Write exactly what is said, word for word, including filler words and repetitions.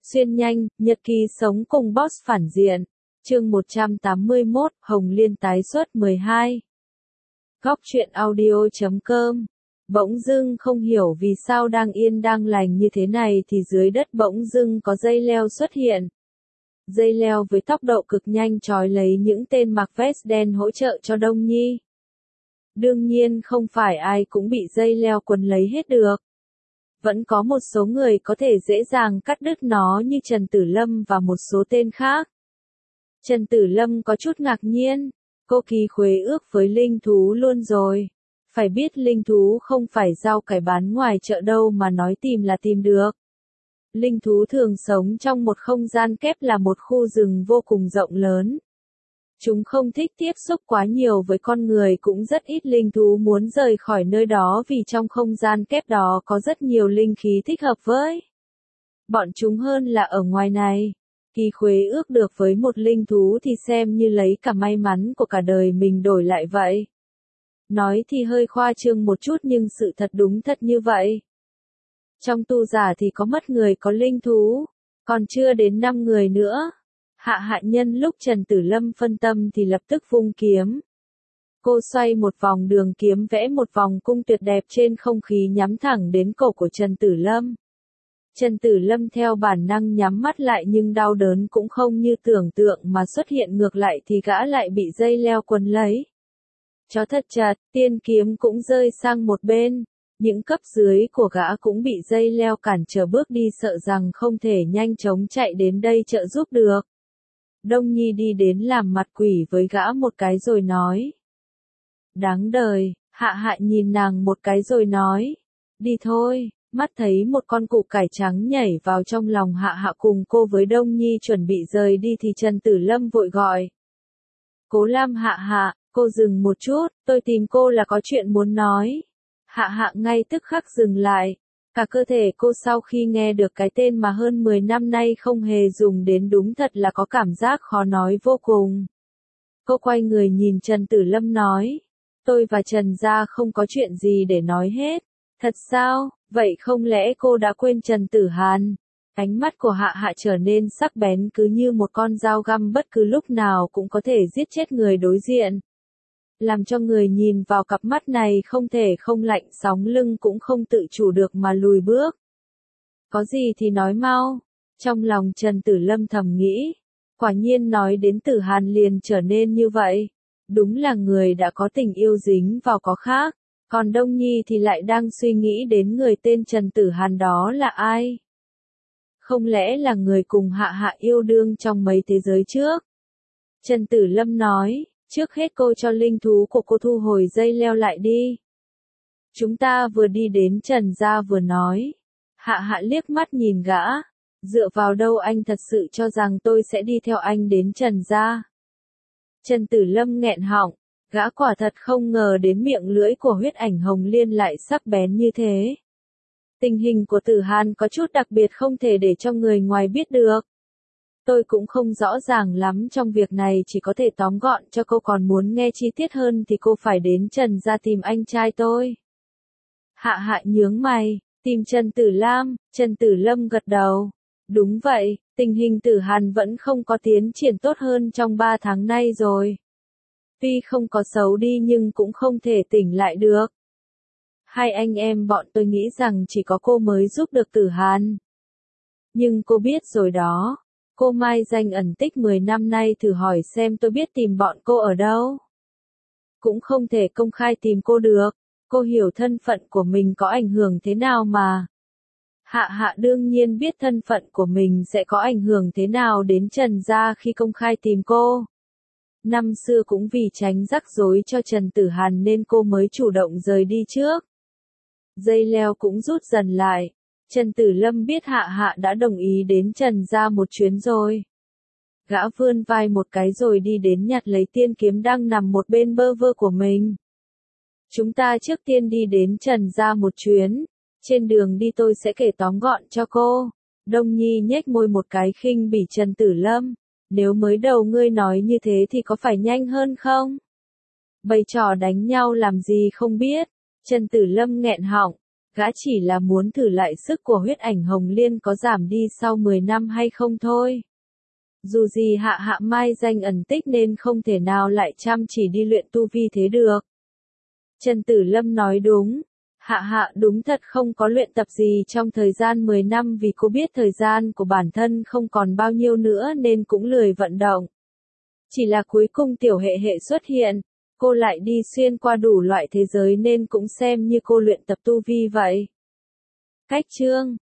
Xuyên nhanh, nhật ký sống cùng boss phản diện. Chương một trăm tám mươi mốt, Hồng Liên tái xuất mười hai. Góc truyện audio chấm com. Bỗng dưng không hiểu vì sao đang yên đang lành như thế này thì dưới đất bỗng dưng có dây leo xuất hiện. Dây leo với tốc độ cực nhanh trói lấy những tên mặc vest đen hỗ trợ cho Đông Nhi. Đương nhiên không phải ai cũng bị dây leo quấn lấy hết được. Vẫn có một số người có thể dễ dàng cắt đứt nó như Trần Tử Lâm và một số tên khác. Trần Tử Lâm có chút ngạc nhiên, cô ký khuế ước với linh thú luôn rồi. Phải biết linh thú không phải rau cải bán ngoài chợ đâu mà nói tìm là tìm được. Linh thú thường sống trong một không gian kép là một khu rừng vô cùng rộng lớn. Chúng không thích tiếp xúc quá nhiều với con người, cũng rất ít linh thú muốn rời khỏi nơi đó vì trong không gian kép đó có rất nhiều linh khí thích hợp với bọn chúng hơn là ở ngoài này. Ký khuế ước được với một linh thú thì xem như lấy cả may mắn của cả đời mình đổi lại vậy. Nói thì hơi khoa trương một chút nhưng sự thật đúng thật như vậy. Trong tu giả thì có mất người có linh thú, còn chưa đến năm người nữa. Hạ hạ nhân lúc Trần Tử Lâm phân tâm thì lập tức vung kiếm. Cô xoay một vòng đường kiếm vẽ một vòng cung tuyệt đẹp trên không khí nhắm thẳng đến cổ của Trần Tử Lâm. Trần Tử Lâm theo bản năng nhắm mắt lại nhưng đau đớn cũng không như tưởng tượng mà xuất hiện, ngược lại thì gã lại bị dây leo quấn lấy. Chó thật chặt, tiên kiếm cũng rơi sang một bên. Những cấp dưới của gã cũng bị dây leo cản trở bước đi, sợ rằng không thể nhanh chóng chạy đến đây trợ giúp được. Đông Nhi đi đến làm mặt quỷ với gã một cái rồi nói. Đáng đời, hạ hạ nhìn nàng một cái rồi nói. Đi thôi, mắt thấy một con củ cải trắng nhảy vào trong lòng hạ hạ cùng cô với Đông Nhi chuẩn bị rời đi thì Trần Tử Lâm vội gọi. Cố Lam hạ hạ, cô dừng một chút, tôi tìm cô là có chuyện muốn nói. Hạ hạ ngay tức khắc dừng lại. Cả cơ thể cô sau khi nghe được cái tên mà hơn mười năm nay không hề dùng đến đúng thật là có cảm giác khó nói vô cùng. Cô quay người nhìn Trần Tử Lâm nói. Tôi và Trần gia không có chuyện gì để nói hết. Thật sao? Vậy không lẽ cô đã quên Trần Tử Hàn? Ánh mắt của hạ hạ trở nên sắc bén cứ như một con dao găm bất cứ lúc nào cũng có thể giết chết người đối diện. Làm cho người nhìn vào cặp mắt này không thể không lạnh sóng lưng cũng không tự chủ được mà lùi bước. Có gì thì nói mau. Trong lòng Trần Tử Lâm thầm nghĩ. Quả nhiên nói đến Tử Hàn liền trở nên như vậy. Đúng là người đã có tình yêu dính vào có khác. Còn Đông Nhi thì lại đang suy nghĩ đến người tên Trần Tử Hàn đó là ai. Không lẽ là người cùng hạ hạ yêu đương trong mấy thế giới trước? Trần Tử Lâm nói. Trước hết cô cho linh thú của cô thu hồi dây leo lại đi. Chúng ta vừa đi đến Trần gia vừa nói. Hạ hạ liếc mắt nhìn gã. Dựa vào đâu anh thật sự cho rằng tôi sẽ đi theo anh đến Trần gia? Trần Tử Lâm nghẹn họng. Gã quả thật không ngờ đến miệng lưỡi của huyết ảnh Hồng Liên lại sắc bén như thế. Tình hình của Tử Hàn có chút đặc biệt không thể để cho người ngoài biết được. Tôi cũng không rõ ràng lắm trong việc này, chỉ có thể tóm gọn cho cô, còn muốn nghe chi tiết hơn thì cô phải đến Trần gia tìm anh trai tôi. Hạ hạ nhướng mày, tìm Trần Tử Lam, Trần Tử Lâm gật đầu. Đúng vậy, tình hình Tử Hàn vẫn không có tiến triển tốt hơn trong ba tháng nay rồi. Tuy không có xấu đi nhưng cũng không thể tỉnh lại được. Hai anh em bọn tôi nghĩ rằng chỉ có cô mới giúp được Tử Hàn. Nhưng cô biết rồi đó. Cô mai danh ẩn tích mười năm nay, thử hỏi xem tôi biết tìm bọn cô ở đâu. Cũng không thể công khai tìm cô được. Cô hiểu thân phận của mình có ảnh hưởng thế nào mà. Hạ hạ đương nhiên biết thân phận của mình sẽ có ảnh hưởng thế nào đến Trần gia khi công khai tìm cô. Năm xưa cũng vì tránh rắc rối cho Trần Tử Hàn nên cô mới chủ động rời đi trước. Dây leo cũng rút dần lại. Trần Tử Lâm biết hạ hạ đã đồng ý đến Trần gia một chuyến rồi. Gã vươn vai một cái rồi đi đến nhặt lấy tiên kiếm đang nằm một bên bơ vơ của mình. Chúng ta trước tiên đi đến Trần gia một chuyến. Trên đường đi tôi sẽ kể tóm gọn cho cô. Đông Nhi nhếch môi một cái khinh bỉ Trần Tử Lâm. Nếu mới đầu ngươi nói như thế thì có phải nhanh hơn không? Bày trò đánh nhau làm gì không biết. Trần Tử Lâm nghẹn họng. Gã chỉ là muốn thử lại sức của huyết ảnh Hồng Liên có giảm đi sau mười năm hay không thôi. Dù gì hạ hạ mai danh ẩn tích nên không thể nào lại chăm chỉ đi luyện tu vi thế được. Trần Tử Lâm nói đúng. Hạ hạ đúng thật không có luyện tập gì trong thời gian mười năm vì cô biết thời gian của bản thân không còn bao nhiêu nữa nên cũng lười vận động. Chỉ là cuối cùng tiểu hệ hệ xuất hiện, cô lại đi xuyên qua đủ loại thế giới nên cũng xem như cô luyện tập tu vi vậy. Cách chương